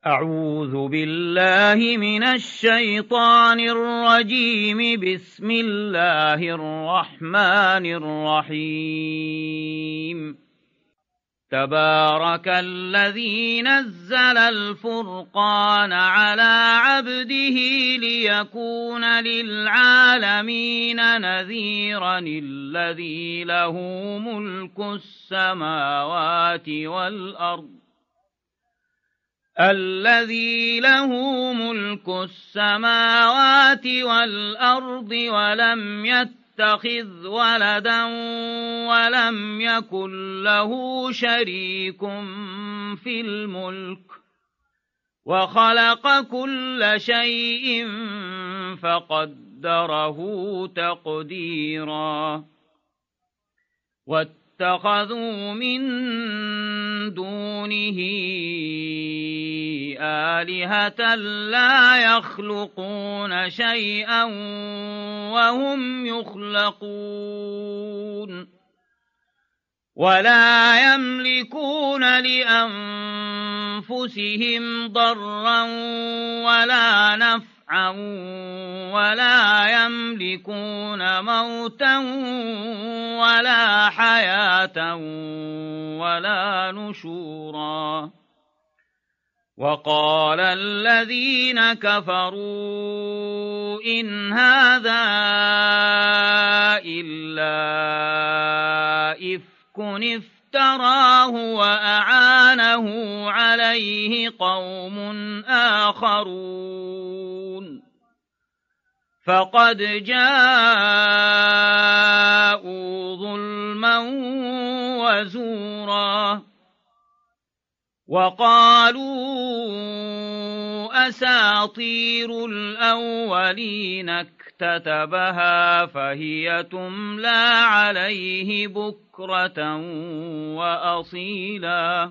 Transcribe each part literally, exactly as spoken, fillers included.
أعوذ بالله من الشيطان الرجيم. بسم الله الرحمن الرحيم. تبارك الذي نزل الفرقان على عبده ليكون للعالمين نذيرا الذي له ملك السماوات والأرض الذي له ملك السماوات والأرض ولم يتخذ ولدا ولم يكن له شريك في الملك وخلق كل شيء فقدره تقديرا. اتخذوا من دونه آلهة لا يخلقون شيئا وهم يخلقون ولا يملكون لأنفسهم ضرا ولا نفعا ولا يملكون موتا ولا حياة ولا نشورا. وقال الذين كفروا إن هذا إلا إفك افتراه وأعانه عليه قوم آخرون فقد جاءوا ظلما وزورا. وقالوا أساطير الأولين اكتتبها فهي تملى عليه بكرة وأصيلا.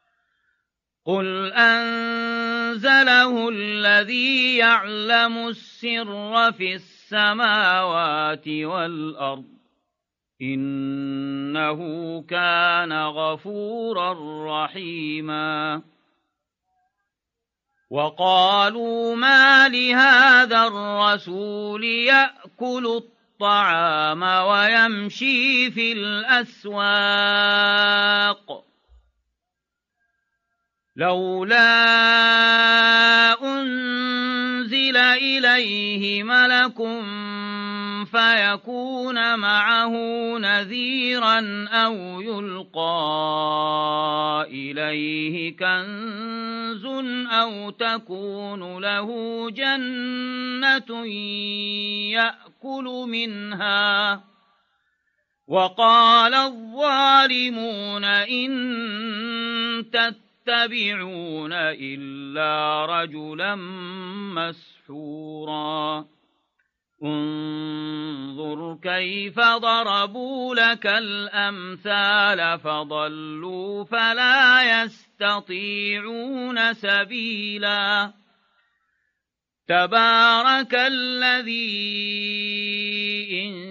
قل أنزله الذي يعلم السر في السماوات والأرض إنه كان غفورا رحيما. وقالوا ما لهذا الرسول يأكل الطعام ويمشي في الأسواق لولا أنزل إليه ملك فيكون معه نذيرا أو يلقى إليه كنز أو تكون له جنة يأكل منها. وقال الظالمون إن تتبعون إلا رجلا مسحورا. انظر كيف ضربوا لك الأمثال فضلوا فلا يستطيعون سبيلا. تبارك الذي إن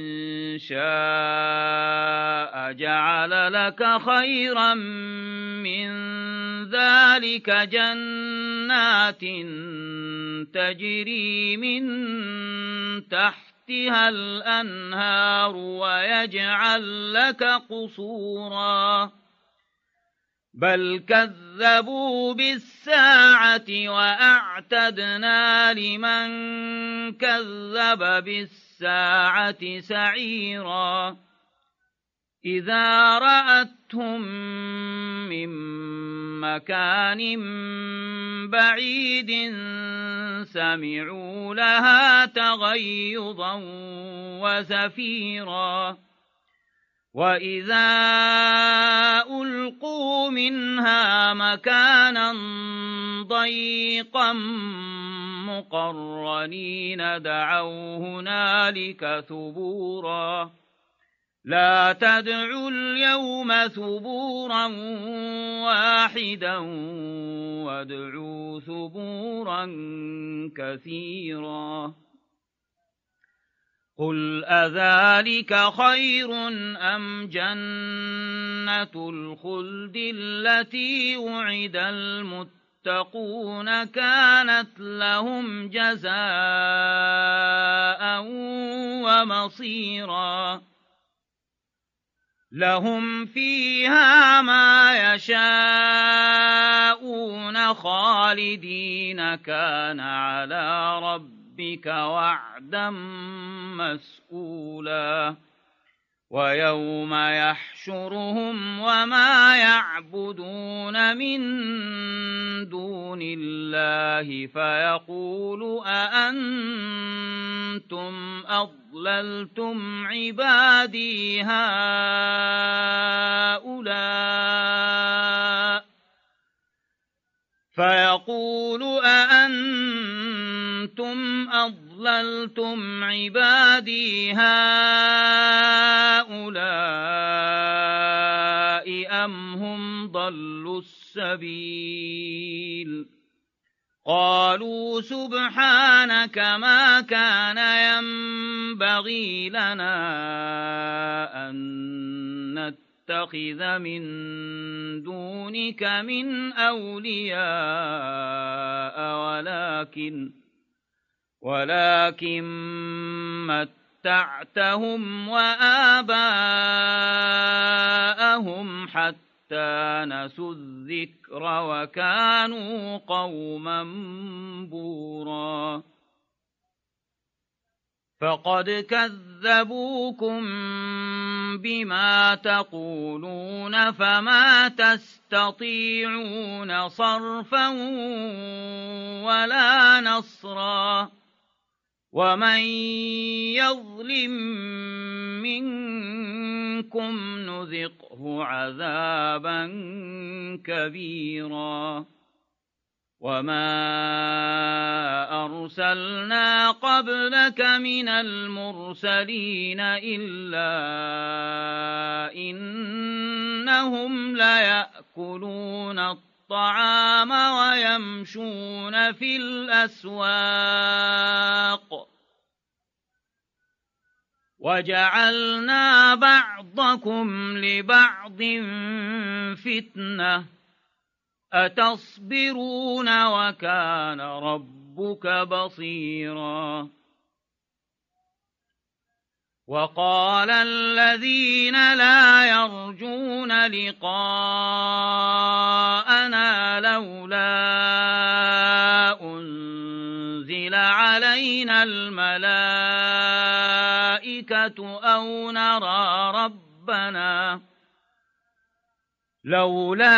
شاء جعل لك خيرا من ذلك جنات تجري من تحتها الأنهار ويجعل لك قصورا. بل كذبوا بالساعة وأعتدنا لمن كذب بالساعة سعيرا. إذا رأتهم من مكان بعيد سمعوا لها تغيظا وزفيرا. وإذا ألقوا منها مكانا ضيقا مقرنين دعوا هنالك ثبورا. لا تدعوا اليوم ثبورا واحدا وادعوا ثبورا كثيرا. قل أذلك خير أم جنة الخلد التي وعد المتقون المتقون كانت لهم جزاء ومصيرا لهم فيها ما يشاءون خالدين كان على ربك وعدا مسئولا ويوم يحشرهم وما يعبدون من دون الله فيقول أأنتم أضللتم عبادي هؤلاء فيقول أأنتم أضللتم عبادي هؤلاء أم هم ضلوا السبيل قالوا سبحانك ما كان ينبغي لنا أن نتخذ من دونك من أولياء ولكن ولكن متعتهم وآباءهم حتى نسوا الذكر وكانوا قوما بورا فقد كذبوكم بما تقولون فما تستطيعون صرفا ولا نصرا ومن يظلم منكم نذقه عذابا كبيرا وما أرسلنا قبلك من المرسلين إلا إنهم ليأكلون الطعام ويمشون في الأسواق وجعلنا بعضكم لبعض فتنة أتصبرون وكان ربك بصيرا وقال الذين لا يرجون لقاءنا لولا أنزل علينا الملائكة أو نرى ربنا لولا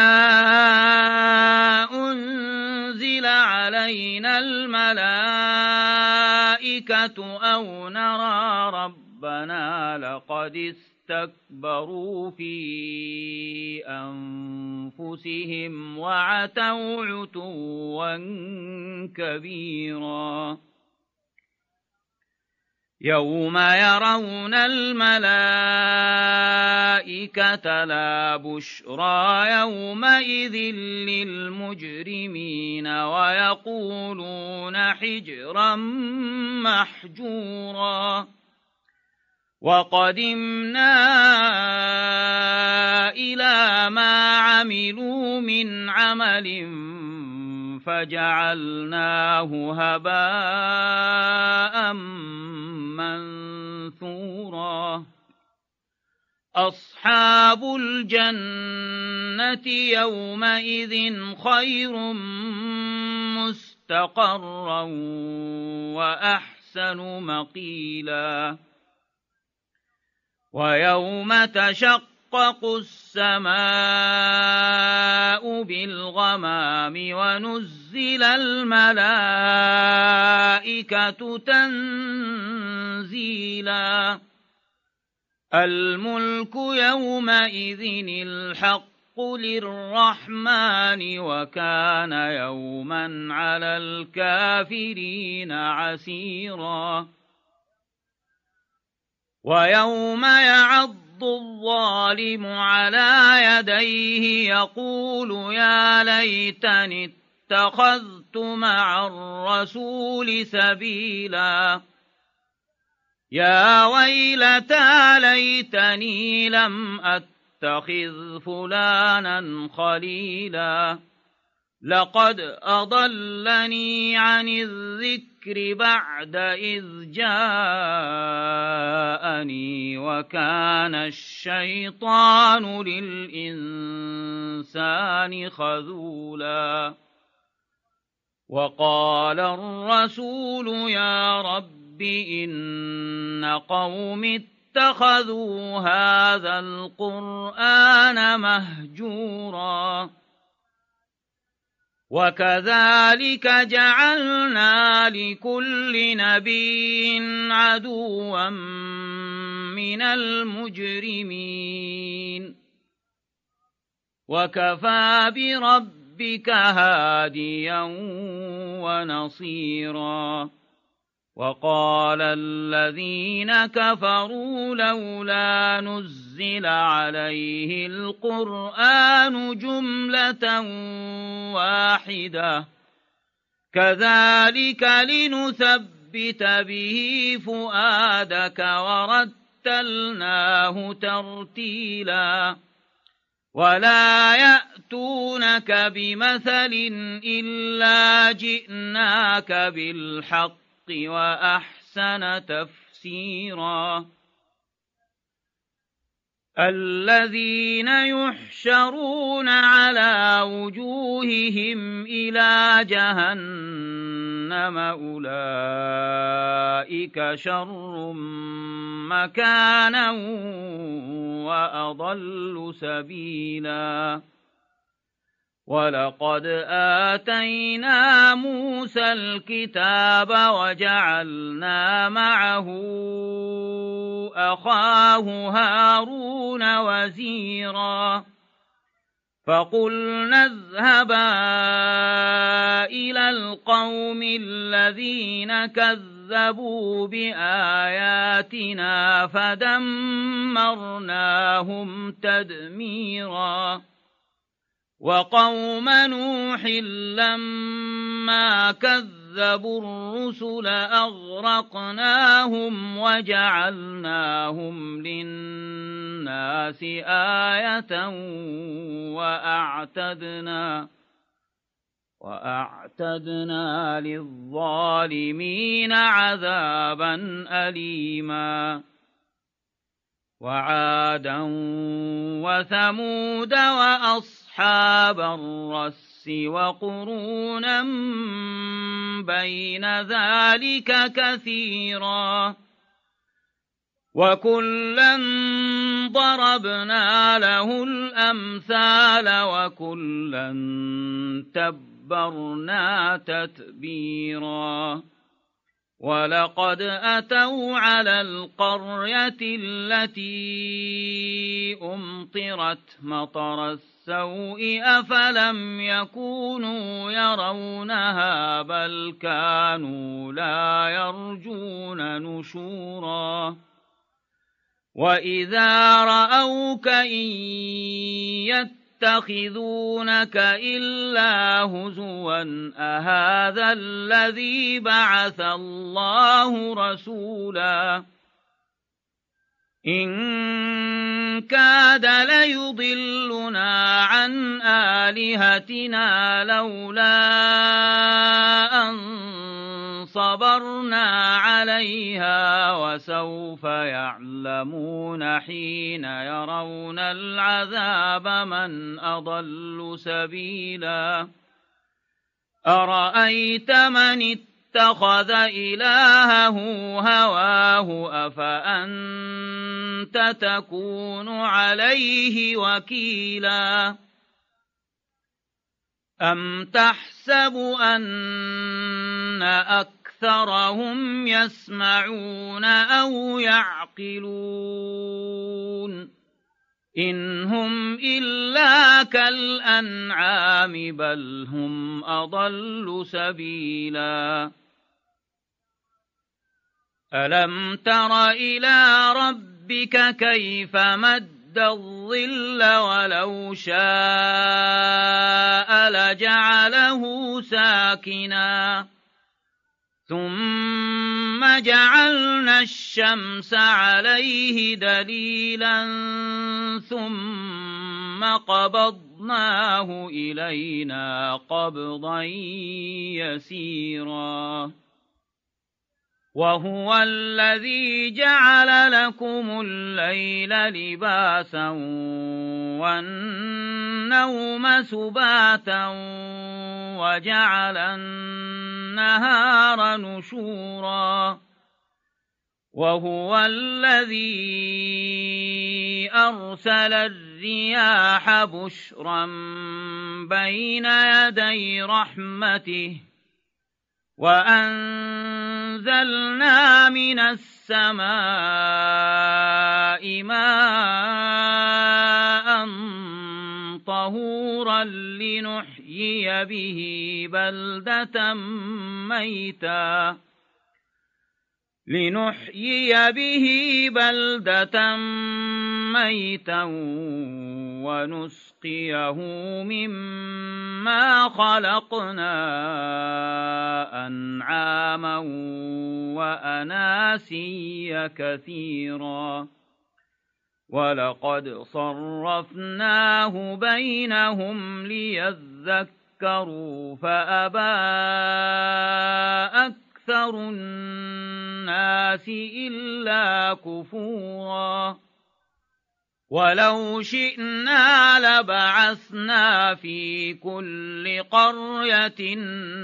أنزل علينا الملائكة أو نرى ربنا لقد استكبروا في أنفسهم وعتوا عتوا كبيرا يوم يرون الملائكة لا بشرى يومئذ للمجرمين ويقولون حجرا محجورا وقدمنا إلى ما عملوا من عمل فجعلناه هباء منثورا أصحاب الجنة يومئذ خير مستقرا وأحسن مقيلا ويوم تشقق السماء بالغمام ونزل الملائكة تنزيلا الملك يومئذ الحق للرحمن وكان يوما على الكافرين عسيرا ويوم يعض الظالم على يديه يقول يا ليتني اتخذت مع الرسول سبيلا يا ويلتى ليتني لم أتخذ فلانا خليلا لقد أضلني عن الذكر بعد إذ جاءني وكان الشيطان للإنسان خذولا وقال الرسول يا رب إن قوم اتخذوا هذا القرآن مهجورا وكذلك جعلنا لكل نبي عدوا من المجرمين وكفى بربك هاديا ونصيرا وقال الذين كفروا لولا نزل عليه القرآن جملة واحدة كذلك لنثبت به فؤادك ورتلناه ترتيلا ولا يأتونك بمثل إلا جئناك بالحق وأحسن تفسيرا الذين يحشرون على وجوههم إلى جهنم أولئك شر مكانا وأضل سبيلا ولقد آتينا موسى الكتاب وجعلنا معه أخاه هارون وزيرا فقلنا اذهبا إلى القوم الذين كذبوا بآياتنا فدمرناهم تدميرا وقوم نوح لما كذبوا الرسل أغرقناهم وجعلناهم للناس آية وأعتدنا وأعتدنا للظالمين عذابا أليما وعادا وثمود وأصحاب الرس وقرونا بين ذلك كثيرا وكلا ضربنا له الأمثال وكلا تبرنا تتبيرا ولقد أتوا على القرية التي أمطرت مطر السوء أفلم يكونوا يرونها بل كانوا لا يرجون نشورا وإذا رأوك إن يتخذونك إلا هزوا أهذا الذي بعث الله رسولا إن كاد ليضلنا عن آلهتنا لولا أن صبرنا عليها وسوف يعلمون حين يرون العذاب من أضل سبيلا أرأيت من اتخذ إلهه هواه أفأنت تكون عليه وكيلا أم تحسب أن أكثرهم يسمعون أو يعقلون إن هم إلا كالأنعام بل هم أضل سبيلا ألم تر إلى ربك كيف مد الظل ولو شاء لجعله ساكنا ثم ثم جعلنا الشمس عليه دليلا ثم قبضناه إلينا قبضا يسيرا وهو الذي جعل لكم الليل لباسا والنوم سباتا وجعل النهار نشورا وهو الذي أرسل الرياح بشرا بين يدي رحمته وأنزلنا من السماء ماء طهورا لنحيي به بلدة ميتا لنحيي به بلدة ميتا ونسقيه مما خلقنا أنعاما وأناسيا كثيرا ولقد صرفناه بينهم ليذكروا فأبى أكثر الناس إلا كفورا ولو شئنا لبعثنا في كل قرية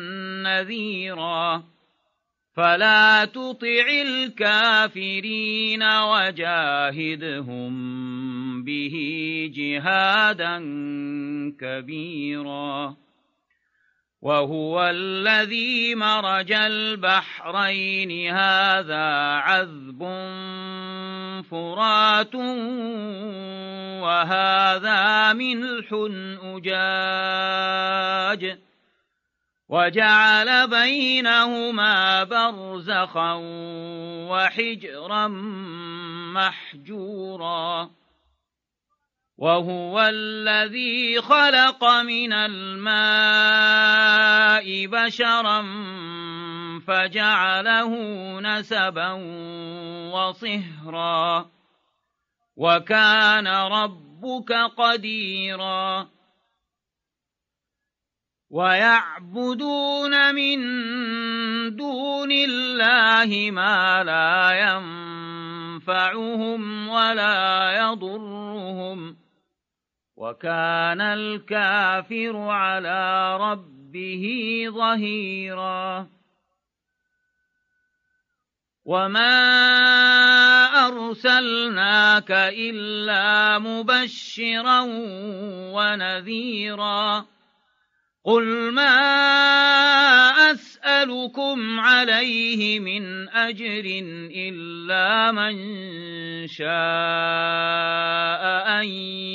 نذيرا فلا تطع الكافرين وجاهدهم به جهادا كبيرا وهو الذي مرج البحرين هذا عذب فرات وهذا ملح أجاج وجعل بينهما برزخا وحجرا محجورا وهو الذي خلق من الماء بشرا فجعله نسبا وصهرا وكان ربك قديرا ويعبدون من دون الله ما لا ينفعهم ولا يضرهم وكان الكافر على ربه ظهيرا وما أرسلناك إلا مبشرا ونذيرا قل ما أسألكم عليه من أجر إلا من شاء أن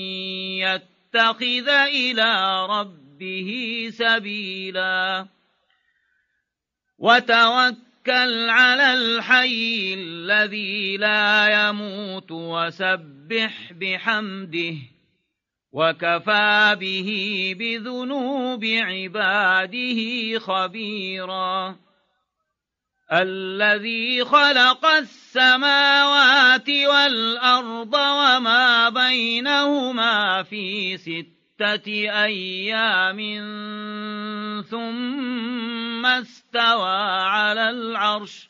يتخذ إلى ربه سبيلا وتوكل على الحي الذي لا يموت وسبح بحمده وكفى به بذنوب عباده خبيرا الذي خلق السماوات والأرض وما بينهما في ستة أيام ثم استوى على العرش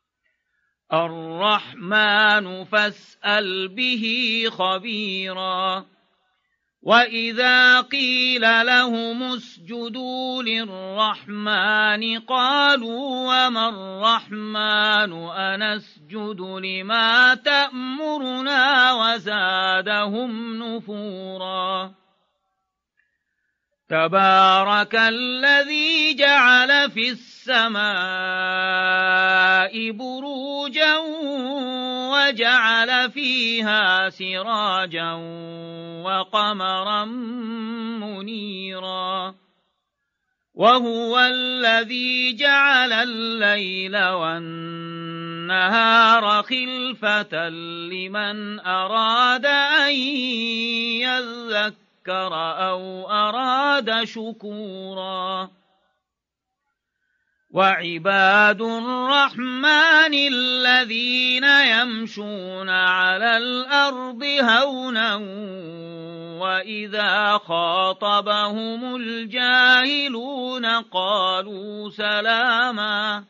الرحمن فاسأل به خبيرا وإذا قيل لهم اسجدوا للرحمن قالوا وما الرحمن أنسجد لما تأمرنا وزادهم نفورا تبارك الذي جعل في السماء بروجا وجعل فيها سراجا وقمرا منيرا وهو الذي جعل الليل والنهار خلفة لمن أراد أن يذكر أو أراد شكورا وعباد الرحمن الذين يمشون على الأرض هونا وإذا خاطبهم الجاهلون قالوا سلاما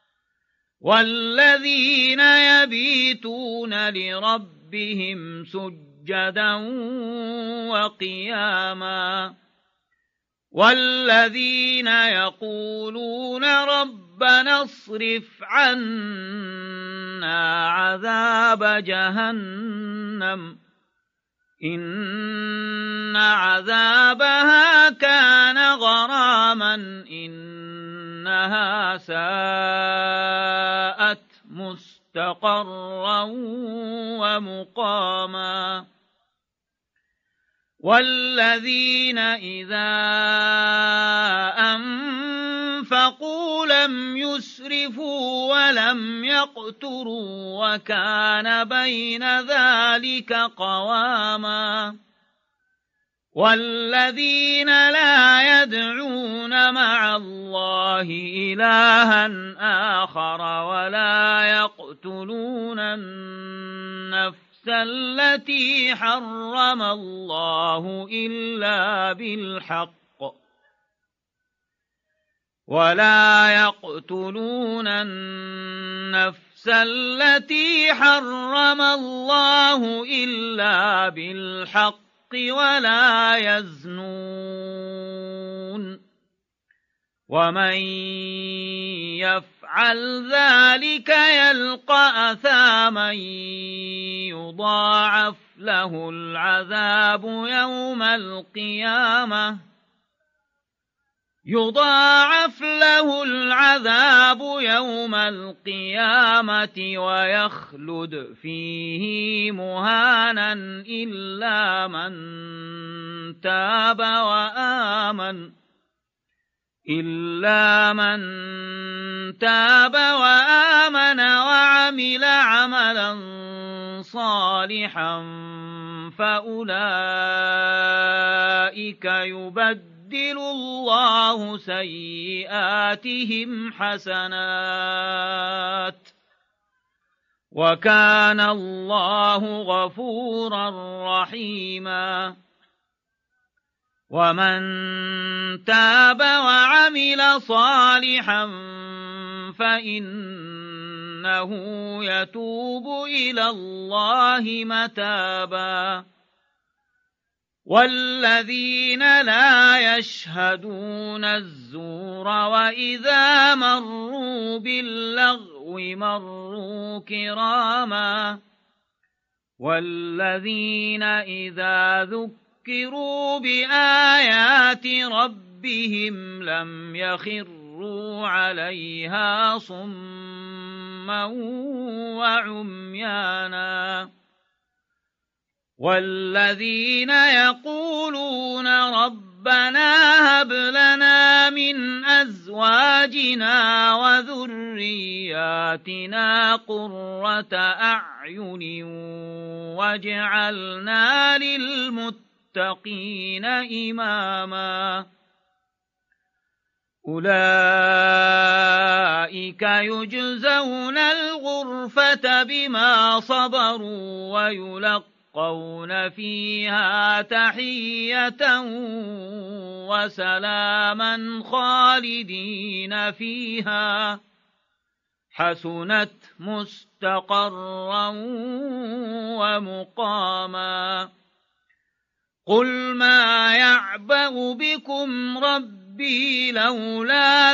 والذين يبيتون لربهم سجدا وقياما والذين يقولون ربنا اصرف عنا عذاب جهنم إن عذابها كان غراما إنها ساءت مستقرا ومقاما والذين إذا أنفقوا لم يسرفوا ولم يقتروا وكان بين ذلك قواما والذين لا يدعون مع الله إلها آخر ولا يقتلون النفس التي حرم الله إلا بالحق ولا يقتلون النفس التي حرم الله إلا بالحق ولا يزنون ومن يفعل ذلك يلقى أثاما يضاعف له العذاب يوم القيامة يضاعف له العذاب يوم القيامة ويخلد فيه مهانا إلا من تاب وآمن إلا من تاب وآمن وعمل عملا صالحا فأولئك يبدل الله سيئاتهم حسنات وكان الله غفورا رحيما ومن تاب وعمل صالحا فإنه يتوب إلى الله متابا والذين لا يشهدون الزور وإذا مروا باللغو مروا كراما والذين إذا ذكروا بآيات ربهم لم يخروا عليها صما وعميانا والذين يقولون ربنا هب لنا من أزواجنا وذرياتنا قرة أعين واجعلنا للمتقين إماما أولئك يجزون الغرفة بما صبروا ويلقون يلقون فيها تحية وسلاما خالدين فيها حسنت مستقرا ومقاما قل ما يعبأ بكم ربي لولا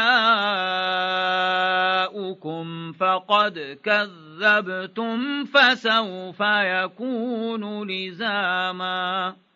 دعاؤكم فقد كذبتم فسوف يكون لزاما